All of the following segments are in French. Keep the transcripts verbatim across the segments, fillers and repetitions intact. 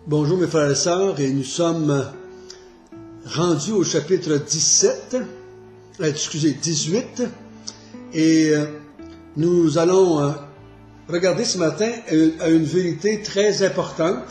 Bonjour mes frères et sœurs, et nous sommes rendus au chapitre dix-sept, euh, excusez, dix-huit, et euh, nous allons euh, regarder ce matin à une vérité très importante,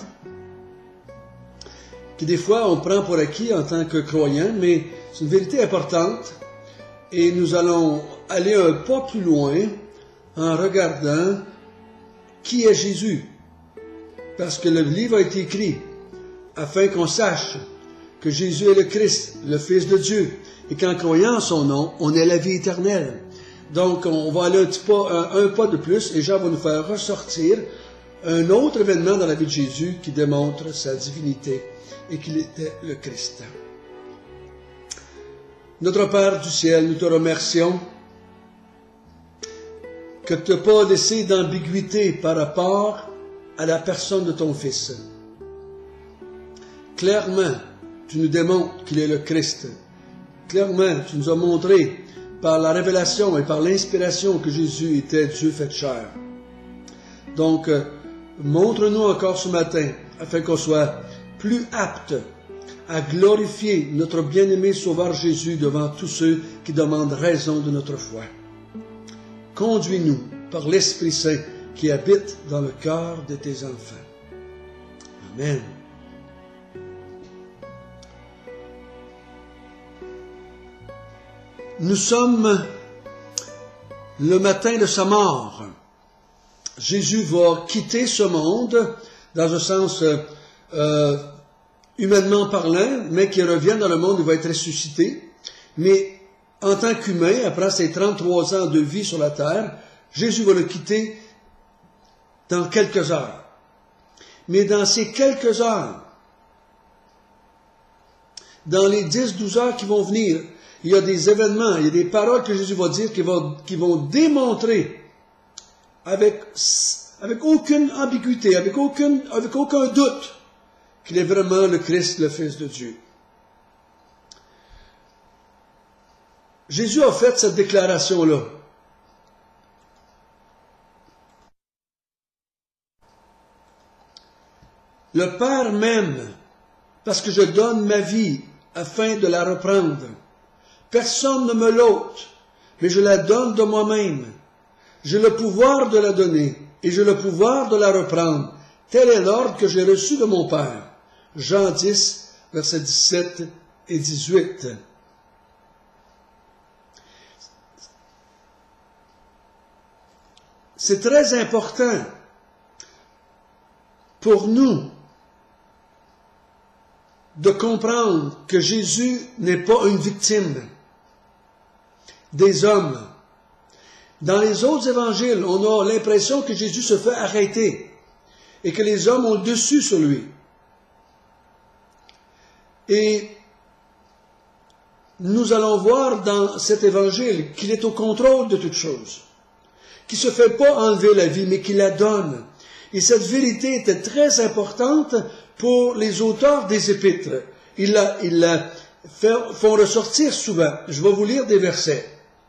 qui des fois on prend pour acquis en tant que croyant, mais c'est une vérité importante, et nous allons aller un pas plus loin en regardant qui est Jésus. Parce que le livre a été écrit afin qu'on sache que Jésus est le Christ, le Fils de Dieu, et qu'en croyant en son nom, on ait la vie éternelle. Donc, on va aller un, petit pas, un, un pas de plus, et Jean va nous faire ressortir un autre événement dans la vie de Jésus qui démontre sa divinité et qu'il était le Christ. Notre Père du ciel, nous te remercions que tu n'as pas laissé d'ambiguïté par rapport à la personne de ton Fils. Clairement, tu nous démontres qu'il est le Christ. Clairement, tu nous as montré par la révélation et par l'inspiration que Jésus était Dieu fait chair. Donc, euh, montre-nous encore ce matin, afin qu'on soit plus apte à glorifier notre bien-aimé Sauveur Jésus devant tous ceux qui demandent raison de notre foi. Conduis-nous par l'Esprit Saint qui habite dans le cœur de tes enfants. Amen. Nous sommes le matin de sa mort. Jésus va quitter ce monde, dans un sens euh, humainement parlant, mais qui revient dans le monde où il va être ressuscité. Mais en tant qu'humain, après ses trente-trois ans de vie sur la terre, Jésus va le quitter dans quelques heures. Mais dans ces quelques heures, dans les dix douze heures qui vont venir, il y a des événements, il y a des paroles que Jésus va dire qui vont, qui vont démontrer avec, avec aucune ambiguïté, avec, aucune, avec aucun doute qu'il est vraiment le Christ, le Fils de Dieu. Jésus a fait cette déclaration-là. Le Père m'aime parce que je donne ma vie afin de la reprendre. Personne ne me l'ôte, mais je la donne de moi-même. J'ai le pouvoir de la donner et j'ai le pouvoir de la reprendre. Tel est l'ordre que j'ai reçu de mon Père. Jean dix, versets dix-sept et dix-huit. C'est très important pour nous de comprendre que Jésus n'est pas une victime des hommes. Dans les autres évangiles, on a l'impression que Jésus se fait arrêter et que les hommes ont le dessus sur lui. Et nous allons voir dans cet évangile qu'il est au contrôle de toutes choses, qu'il ne se fait pas enlever la vie, mais qu'il la donne. Et cette vérité était très importante pour les auteurs des épîtres. Ils la, ils la font ressortir souvent. Je vais vous lire des versets.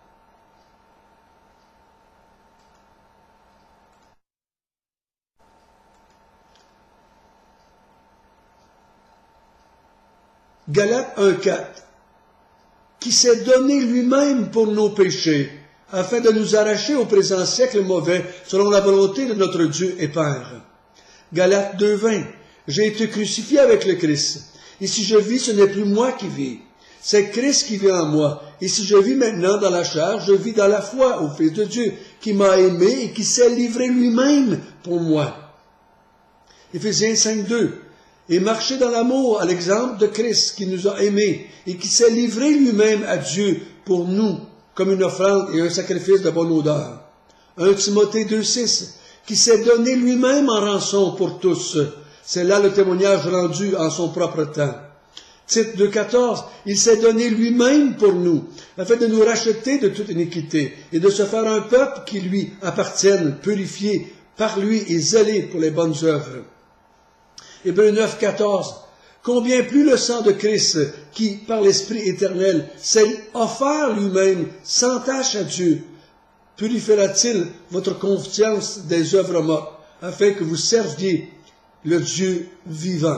Galates un quatre. Qui s'est donné lui-même pour nos péchés, afin de nous arracher au présent siècle mauvais, selon la volonté de notre Dieu et Père. Galates deux vingt. J'ai été crucifié avec le Christ. Et si je vis, ce n'est plus moi qui vis. C'est Christ qui vit en moi. Et si je vis maintenant dans la chair, je vis dans la foi au Fils de Dieu, qui m'a aimé et qui s'est livré lui-même pour moi. Éphésiens cinq deux. Et marchez dans l'amour à l'exemple de Christ qui nous a aimés et qui s'est livré lui-même à Dieu pour nous, comme une offrande et un sacrifice de bonne odeur. un Timothée deux six. Qui s'est donné lui-même en rançon pour tous. C'est là le témoignage rendu en son propre temps. Tite deux quatorze, il s'est donné lui-même pour nous, afin de nous racheter de toute iniquité, et de se faire un peuple qui lui appartienne, purifié par lui et zélé pour les bonnes œuvres. Hébreux neuf quatorze, combien plus le sang de Christ, qui, par l'Esprit éternel, s'est offert lui-même sans tache à Dieu, purifiera-t-il votre conscience des œuvres mortes, afin que vous serviez le Dieu vivant.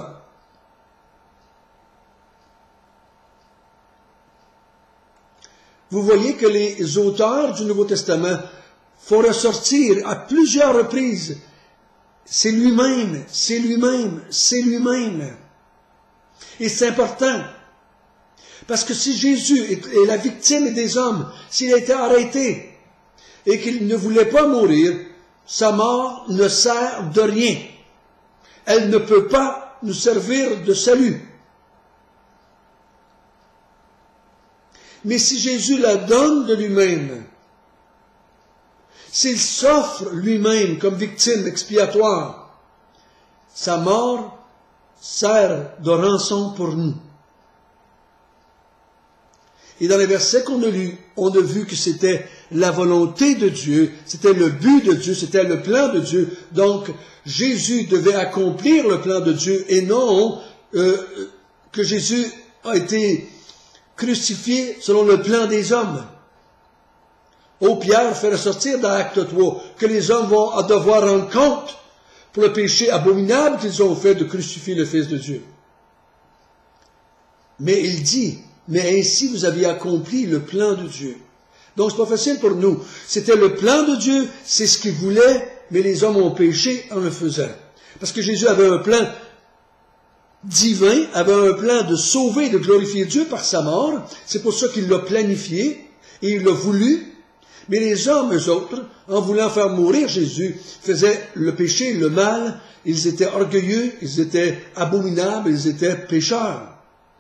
Vous voyez que les auteurs du Nouveau Testament font ressortir à plusieurs reprises, c'est lui-même, c'est lui-même, c'est lui-même. Et c'est important, parce que si Jésus est la victime des hommes, s'il a été arrêté et qu'il ne voulait pas mourir, sa mort ne sert de rien. Elle ne peut pas nous servir de salut. Mais si Jésus la donne de lui-même, s'il s'offre lui-même comme victime expiatoire, sa mort sert de rançon pour nous. Et dans les versets qu'on a lus, on a vu que c'était la volonté de Dieu, c'était le but de Dieu, c'était le plan de Dieu. Donc, Jésus devait accomplir le plan de Dieu et non euh, que Jésus a été crucifié selon le plan des hommes. Ô Pierre fait ressortir dans Acte trois que les hommes vont devoir rendre compte pour le péché abominable qu'ils ont fait de crucifier le Fils de Dieu. Mais il dit, mais ainsi vous aviez accompli le plan de Dieu. Donc c'est pas facile pour nous. C'était le plan de Dieu, c'est ce qu'il voulait, mais les hommes ont péché en le faisant. Parce que Jésus avait un plan divin, avait un plan de sauver, de glorifier Dieu par sa mort. C'est pour ça qu'il l'a planifié et il l'a voulu. Mais les hommes, eux autres, en voulant faire mourir Jésus, faisaient le péché, le mal. Ils étaient orgueilleux, ils étaient abominables, ils étaient pécheurs.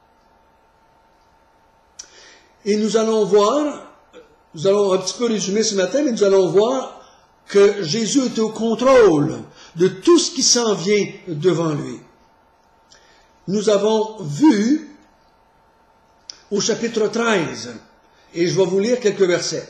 Et nous allons voir, nous allons un petit peu résumer ce matin, mais nous allons voir que Jésus est au contrôle de tout ce qui s'en vient devant lui. Nous avons vu au chapitre treize, et je vais vous lire quelques versets.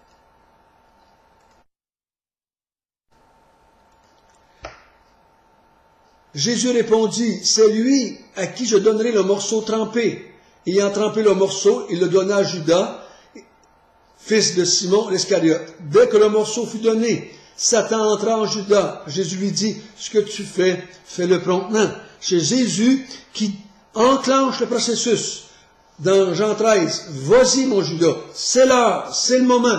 Jésus répondit, c'est lui à qui je donnerai le morceau trempé. Ayant trempé le morceau, il le donna à Judas, fils de Simon l'Iscariote. Dès que le morceau fut donné, Satan entra en Judas. Jésus lui dit, ce que tu fais, fais-le promptement. C'est Jésus qui enclenche le processus. Dans Jean treize, vas-y mon Judas, c'est l'heure, c'est le moment.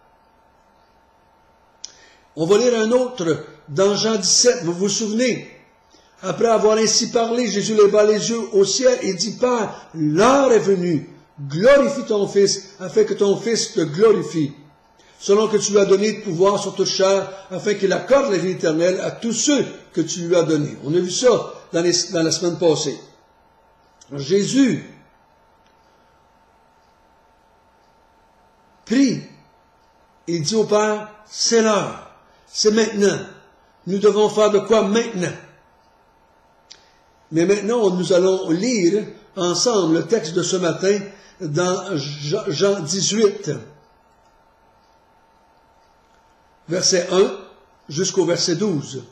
On va lire un autre dans Jean dix-sept, vous vous souvenez? Après avoir ainsi parlé, Jésus leva les yeux au ciel et dit, Père, l'heure est venue, glorifie ton Fils, afin que ton Fils te glorifie, selon que tu lui as donné de pouvoir sur toute chair, afin qu'il accorde la vie éternelle à tous ceux que tu lui as donnés. On a vu ça dans, les, dans la semaine passée. Alors, Jésus prie et dit au Père, c'est l'heure, c'est maintenant. Nous devons faire de quoi maintenant? Mais maintenant, nous allons lire ensemble le texte de ce matin dans Jean dix-huit, verset un jusqu'au verset douze.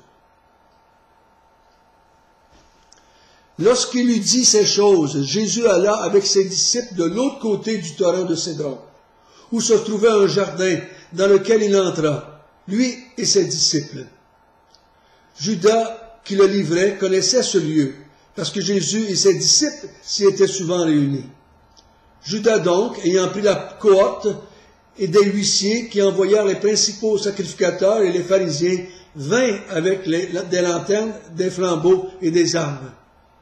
Lorsqu'il eut dit ces choses, Jésus alla avec ses disciples de l'autre côté du torrent de Cédron, où se trouvait un jardin dans lequel il entra, lui et ses disciples. Judas, qui le livrait, connaissait ce lieu, parce que Jésus et ses disciples s'y étaient souvent réunis. Judas donc, ayant pris la cohorte et des huissiers qui envoyèrent les principaux sacrificateurs et les pharisiens, vint avec les, des lanternes, des flambeaux et des armes.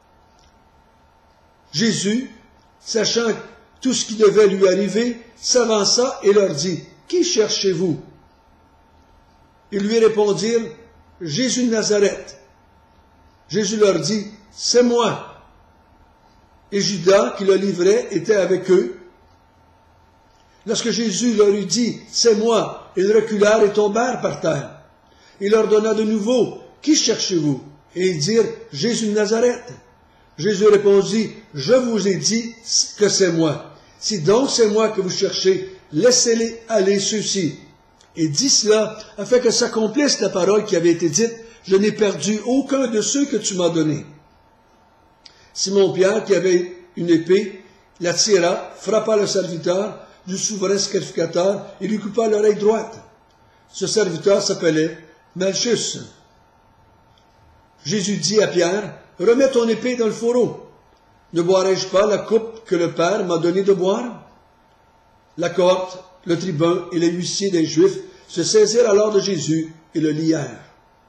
Jésus, sachant tout ce qui devait lui arriver, s'avança et leur dit, « Qui cherchez-vous » Ils lui répondirent, « Jésus de Nazareth. » Jésus leur dit, « C'est moi. » Et Judas, qui le livrait, était avec eux. Lorsque Jésus leur eut dit, « C'est moi », ils reculèrent et tombèrent par terre. Il leur donna de nouveau, « Qui cherchez-vous » Et ils dirent, « Jésus de Nazareth. » Jésus répondit, « Je vous ai dit que c'est moi. Si donc c'est moi que vous cherchez, laissez-les aller ceux-ci. » Et dit cela, afin que s'accomplisse la parole qui avait été dite, « Je n'ai perdu aucun de ceux que tu m'as donnés. » Simon-Pierre, qui avait une épée, la tira, frappa le serviteur du souverain sacrificateur et lui coupa l'oreille droite. Ce serviteur s'appelait Malchus. Jésus dit à Pierre, « Remets ton épée dans le fourreau. Ne boirai-je pas la coupe que le Père m'a donné de boire? » La cohorte, le tribun et les huissiers des Juifs se saisirent alors de Jésus et le lièrent.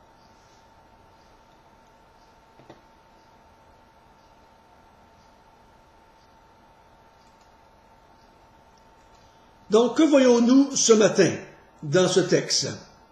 Donc, que voyons-nous ce matin dans ce texte?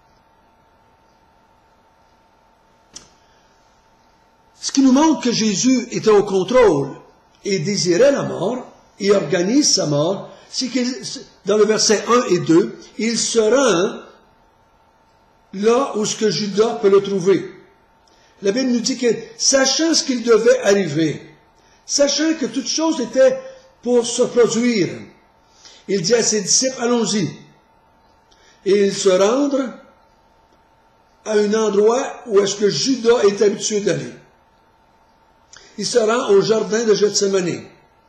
Ce qui nous montre que Jésus était au contrôle et désirait la mort et organise sa mort, c'est que dans le verset un et deux, il se rend là où ce que Judas peut le trouver. La Bible nous dit que, sachant ce qu'il devait arriver, sachant que toute chose était pour se produire, il dit à ses disciples, allons-y. Et ils se rendent à un endroit où est-ce que Judas est habitué d'aller. Il se rend au jardin de Gethsémani.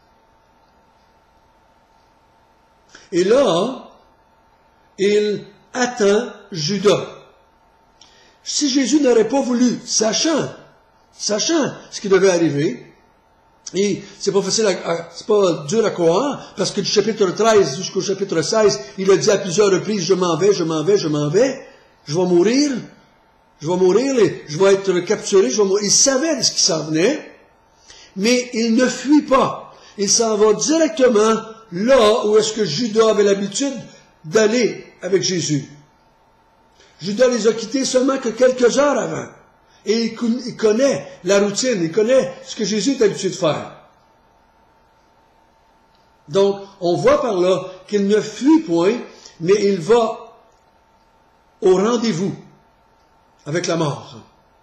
Et là, il attend Judas. Si Jésus n'aurait pas voulu, sachant, sachant ce qui devait arriver, et c'est pas facile, à, c'est pas dur à croire, parce que du chapitre treize jusqu'au chapitre seize, il a dit à plusieurs reprises, je m'en vais, je m'en vais, je m'en vais, je vais mourir, je vais mourir, je vais être capturé, je vais mourir. Il savait de ce qui s'en venait, mais il ne fuit pas. Il s'en va directement là où est-ce que Judas avait l'habitude d'aller avec Jésus. Judas les a quittés seulement que quelques heures avant. Et il connaît la routine, il connaît ce que Jésus est habitué de faire. Donc, on voit par là qu'il ne fuit point, mais il va au rendez-vous avec la mort.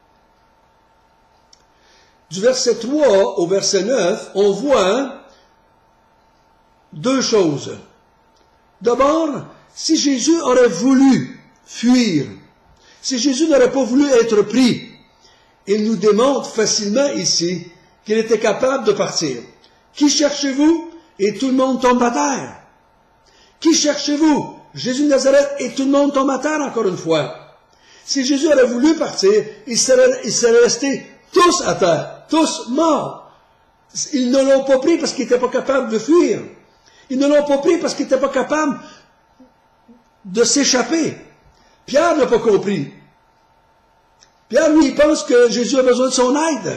Du verset trois au verset neuf, on voit deux choses. D'abord, si Jésus aurait voulu fuir, si Jésus n'aurait pas voulu être pris, il nous démontre facilement ici qu'il était capable de partir. Qui cherchez-vous? Et tout le monde tombe à terre. Qui cherchez-vous? Jésus de Nazareth et tout le monde tombe à terre encore une fois. Si Jésus aurait voulu partir, il serait, il serait resté tous à terre, tous morts. Ils ne l'ont pas pris parce qu'ils n'étaient pas capables de fuir. Ils ne l'ont pas pris parce qu'ils n'étaient pas capables de s'échapper. Pierre n'a pas compris. Pierre, lui, il pense que Jésus a besoin de son aide.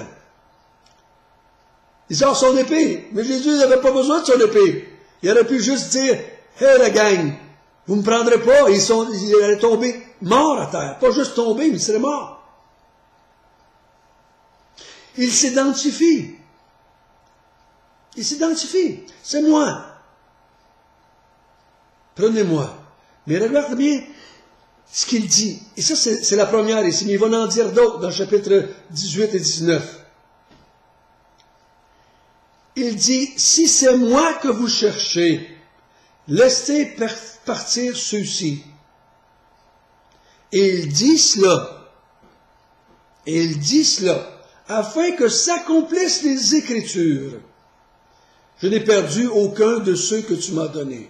Il sort son épée, mais Jésus n'avait pas besoin de son épée. Il aurait pu juste dire, « Hey, la gang, vous ne me prendrez pas. » Ils sont, il allait tomber mort à terre. Pas juste tomber, mais il serait mort. Il s'identifie. Il s'identifie. C'est moi. Prenez-moi. Mais regarde bien ce qu'il dit. Et ça, c'est la première ici. Mais il va en dire d'autres dans le chapitre dix-huit et dix-neuf. Il dit, si c'est moi que vous cherchez, laissez partir ceux-ci. Et il dit cela. Et il dit cela, afin que s'accomplissent les Écritures. Je n'ai perdu aucun de ceux que tu m'as donnés.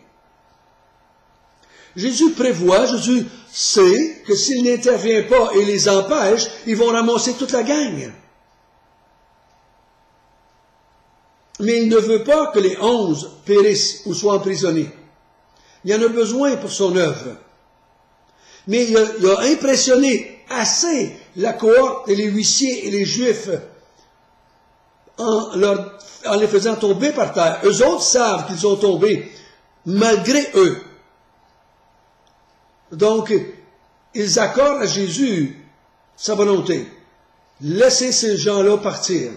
Jésus prévoit, Jésus sait que s'il n'intervient pas et les empêche, ils vont ramasser toute la gang. Mais il ne veut pas que les onze périssent ou soient emprisonnés. Il y en a besoin pour son œuvre. Mais il a, il a impressionné assez la cohorte et les huissiers et les Juifs en, leur, en les faisant tomber par terre. Eux autres savent qu'ils ont tombé malgré eux. Donc, ils accordent à Jésus sa volonté. Laissez ces gens-là partir.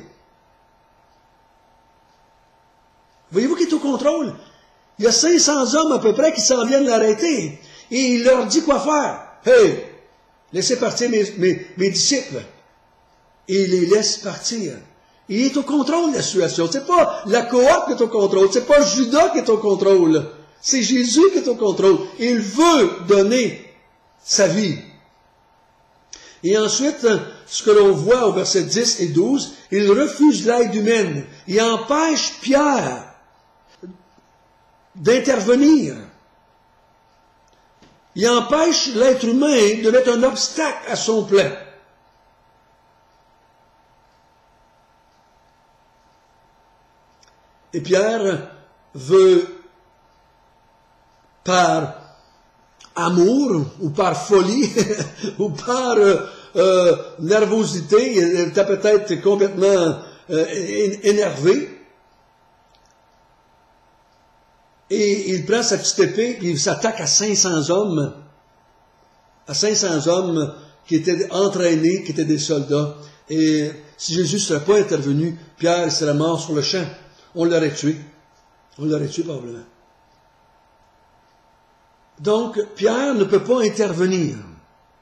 Voyez-vous qu'il est au contrôle? Il y a cinq cents hommes à peu près qui s'en viennent l'arrêter. Et il leur dit quoi faire. Hey, laissez partir mes, mes, mes disciples. Et il les laisse partir. Il est au contrôle de la situation. C'est pas la cohorte qui est au contrôle. C'est pas Judas qui est au contrôle. C'est Jésus qui est au contrôle. Il veut donner sa vie. Et ensuite, ce que l'on voit au verset dix et douze, il refuse l'aide humaine. Il empêche Pierre d'intervenir. Il empêche l'être humain de mettre un obstacle à son plan. Et Pierre veut, par amour, ou par folie, ou par euh, euh, nervosité, il était peut-être complètement euh, énervé, et il prend sa petite épée, et il s'attaque à cinq cents hommes, à cinq cents hommes qui étaient entraînés, qui étaient des soldats. Et si Jésus ne serait pas intervenu, Pierre serait mort sur le champ. On l'aurait tué. On l'aurait tué probablement. Donc, Pierre ne peut pas intervenir. Vous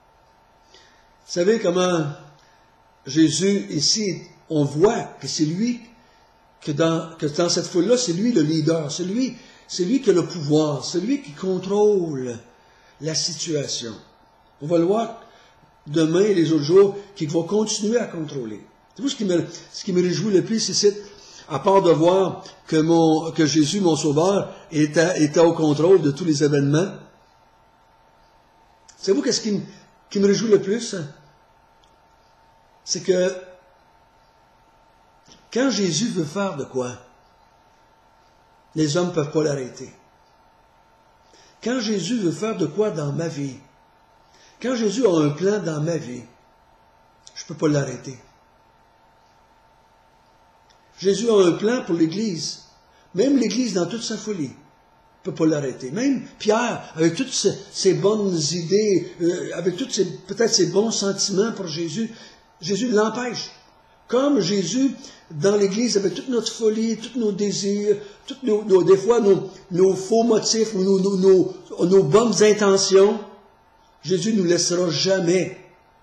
savez comment Jésus, ici, on voit que c'est lui, que dans, que dans cette foule-là, c'est lui le leader, c'est lui, c'est lui qui a le pouvoir, c'est lui qui contrôle la situation. On va le voir demain et les autres jours, qu'il va continuer à contrôler. C'est vous ce qui me, ce qui me réjouit le plus ici, à part de voir que, mon, que Jésus, mon Sauveur, était, était au contrôle de tous les événements. C'est vous qu'est-ce qui me, qui me réjouit le plus? C'est que quand Jésus veut faire de quoi, les hommes ne peuvent pas l'arrêter. Quand Jésus veut faire de quoi dans ma vie, quand Jésus a un plan dans ma vie, je ne peux pas l'arrêter. Jésus a un plan pour l'Église. Même l'Église dans toute sa folie ne peut pas l'arrêter. Même Pierre, avec toutes ses, ses bonnes idées, euh, avec toutes ses, peut-être ses bons sentiments pour Jésus, Jésus l'empêche. Comme Jésus, dans l'Église, avec toute notre folie, tous nos désirs, toutes nos, nos, des fois nos, nos faux motifs, nos, nos, nos, nos bonnes intentions, Jésus ne nous laissera jamais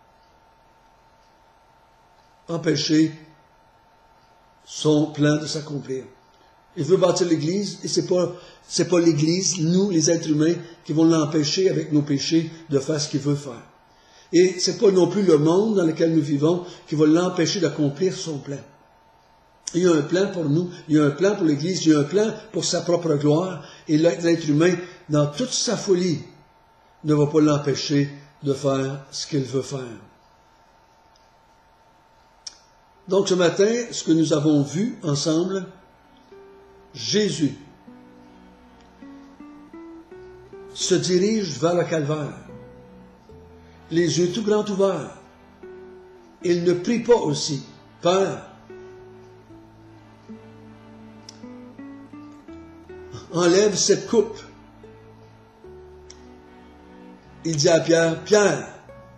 empêcher son plan de s'accomplir. Il veut bâtir l'Église, et c'est pas, c'est pas l'Église, nous, les êtres humains, qui vont l'empêcher avec nos péchés de faire ce qu'il veut faire. Et c'est pas non plus le monde dans lequel nous vivons qui va l'empêcher d'accomplir son plan. Il y a un plan pour nous, il y a un plan pour l'Église, il y a un plan pour sa propre gloire, et l'être humain, dans toute sa folie, ne va pas l'empêcher de faire ce qu'il veut faire. Donc ce matin, ce que nous avons vu ensemble, Jésus se dirige vers le calvaire, les yeux tout grands ouverts. Il ne prie pas aussi, Père, enlève cette coupe. Il dit à Pierre, Pierre,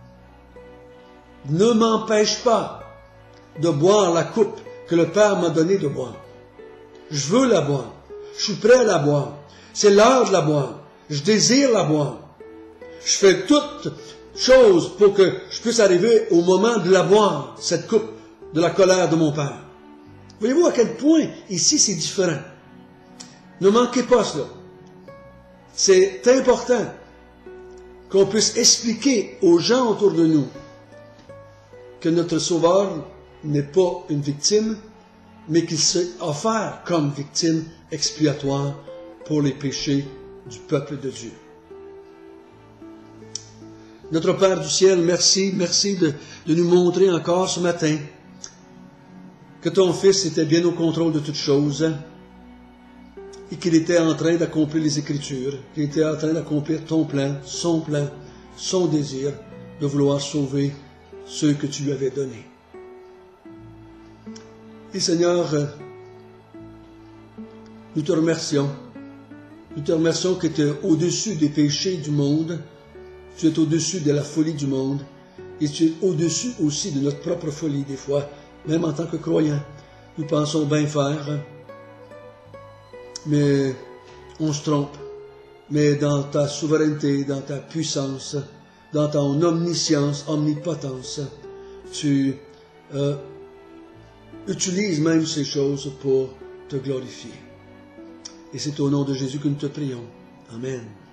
ne m'empêche pas de boire la coupe que le Père m'a donné de boire. Je veux la boire. Je suis prêt à la boire. C'est l'heure de la boire. Je désire la boire. Je fais toutes choses pour que je puisse arriver au moment de la boire, cette coupe de la colère de mon Père. Voyez-vous à quel point ici c'est différent. Ne manquez pas cela. C'est important qu'on puisse expliquer aux gens autour de nous que notre Sauveur n'est pas une victime, mais qu'il s'est offert comme victime expiatoire pour les péchés du peuple de Dieu. Notre Père du ciel, merci, merci de, de nous montrer encore ce matin que ton Fils était bien au contrôle de toutes choses et qu'il était en train d'accomplir les Écritures, qu'il était en train d'accomplir ton plan, son plan, son désir de vouloir sauver ceux que tu lui avais donnés. Et Seigneur, nous te remercions. Nous te remercions que tu es au-dessus des péchés du monde, tu es au-dessus de la folie du monde, et tu es au-dessus aussi de notre propre folie des fois, même en tant que croyants. Nous pensons bien faire, mais on se trompe. Mais dans ta souveraineté, dans ta puissance, dans ton omniscience, omnipotence, tu euh, utilises même ces choses pour te glorifier. Et c'est au nom de Jésus que nous te prions. Amen.